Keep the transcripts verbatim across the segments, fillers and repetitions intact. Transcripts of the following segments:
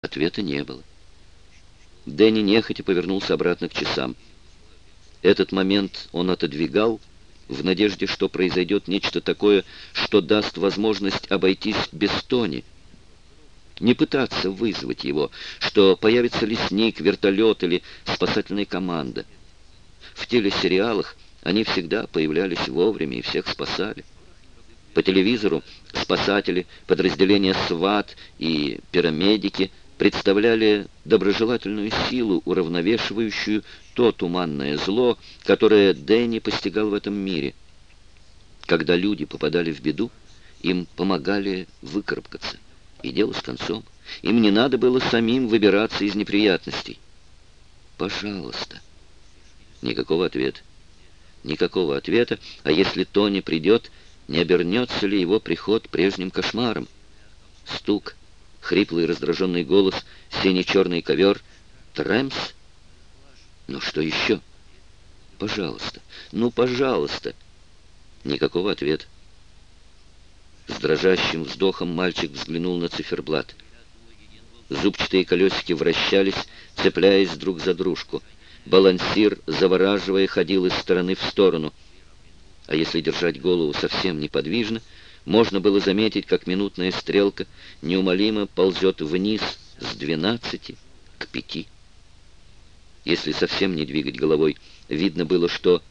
Ответа не было. Дэнни нехотя повернулся обратно к часам. Этот момент он отодвигал, в надежде, что произойдет нечто такое, что даст возможность обойтись без Тони. Не пытаться вызвать его, что появится лесник, вертолет или спасательная команда. В телесериалах они всегда появлялись вовремя и всех спасали. По телевизору спасатели, подразделения СВАТ и парамедики представляли доброжелательную силу, уравновешивающую то туманное зло, которое Дэнни постигал в этом мире. Когда люди попадали в беду, им помогали выкарабкаться. И дело с концом. Им не надо было самим выбираться из неприятностей. «Пожалуйста». Никакого ответа. Никакого ответа, а если Тони придет, не обернется ли его приход прежним кошмаром? Стук, хриплый раздраженный голос, синий-черный ковер. Трэмс? Ну что еще? Пожалуйста, ну пожалуйста. Никакого ответа. С дрожащим вздохом мальчик взглянул на циферблат. Зубчатые колесики вращались, цепляясь друг за дружку. Балансир, завораживая, ходил из стороны в сторону. А если держать голову совсем неподвижно, можно было заметить, как минутная стрелка неумолимо ползет вниз с двенадцати к пяти. Если совсем не двигать головой, видно было, что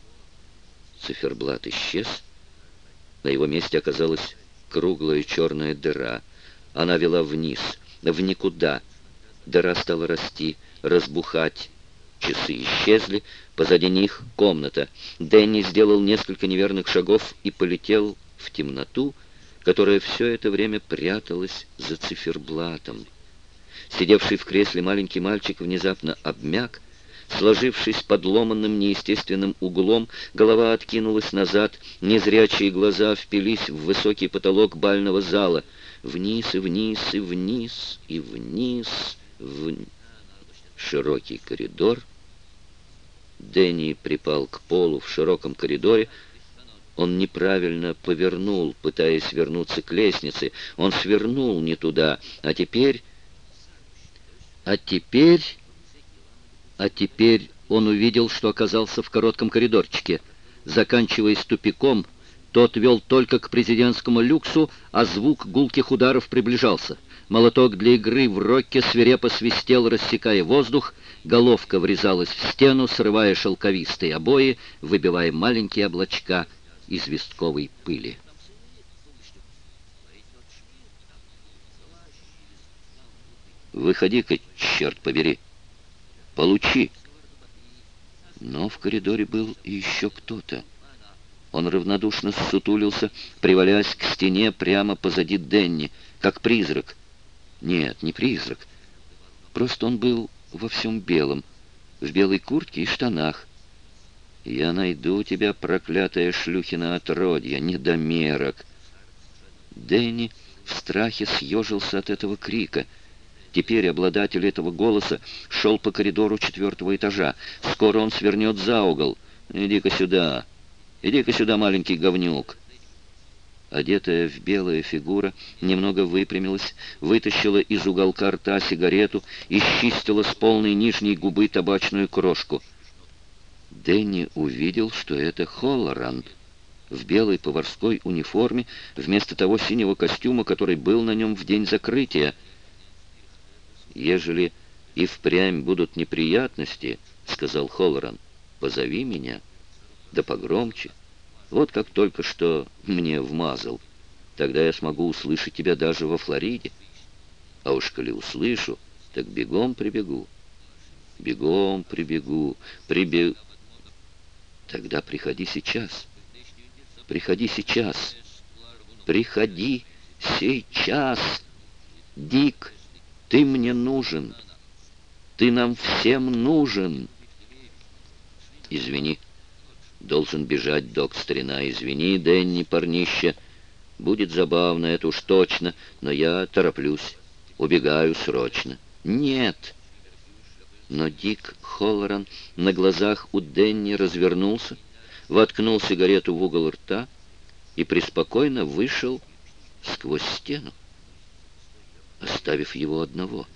циферблат исчез. На его месте оказалась круглая черная дыра. Она вела вниз, в никуда. Дыра стала расти, разбухать. Часы исчезли, позади них комната. Дэнни сделал несколько неверных шагов и полетел в темноту, которая все это время пряталась за циферблатом. Сидевший в кресле маленький мальчик внезапно обмяк. Сложившись подломанным неестественным углом, голова откинулась назад, незрячие глаза впились в высокий потолок бального зала. Вниз и вниз и вниз и вниз, вниз. Широкий коридор. Дэнни припал к полу в широком коридоре. Он неправильно повернул, пытаясь вернуться к лестнице. Он свернул не туда, а теперь... А теперь... А теперь он увидел, что оказался в коротком коридорчике. Заканчиваясь тупиком, тот вел только к президентскому люксу, а звук гулких ударов приближался. Молоток для игры в рокке свирепо свистел, рассекая воздух. Головка врезалась в стену, срывая шелковистые обои, выбивая маленькие облачка известковой пыли. «Выходи-ка, черт побери! Получи!» Но в коридоре был еще кто-то. Он равнодушно ссутулился, привалясь к стене прямо позади Дэнни, как призрак. Нет, не призрак. Просто он был во всем белом, в белой куртке и штанах. «Я найду тебя, проклятая шлюхина отродья, недомерок!» Дэнни в страхе съежился от этого крика. Теперь обладатель этого голоса шел по коридору четвертого этажа. Скоро он свернет за угол. «Иди-ка сюда! Иди-ка сюда, маленький говнюк!» Одетая в белая фигура немного выпрямилась, вытащила из уголка рта сигарету и счистила с полной нижней губы табачную крошку. Дэнни увидел, что это Холлоран в белой поварской униформе вместо того синего костюма, который был на нем в день закрытия. «Ежели и впрямь будут неприятности, — сказал Холлоран, — позови меня, да погромче. Вот как только что мне вмазал. Тогда я смогу услышать тебя даже во Флориде. А уж коли услышу, так бегом прибегу. Бегом прибегу, прибегу. Тогда приходи сейчас. Приходи сейчас. Приходи сейчас. Дик, ты мне нужен. Ты нам всем нужен. Извини. Должен бежать, док, старина. Извини, Дэнни, парнище. Будет забавно, это уж точно, но я тороплюсь. Убегаю срочно. Нет. Но Дик Холлоран на глазах у Дэнни развернулся, воткнул сигарету в угол рта и преспокойно вышел сквозь стену, оставив его одного.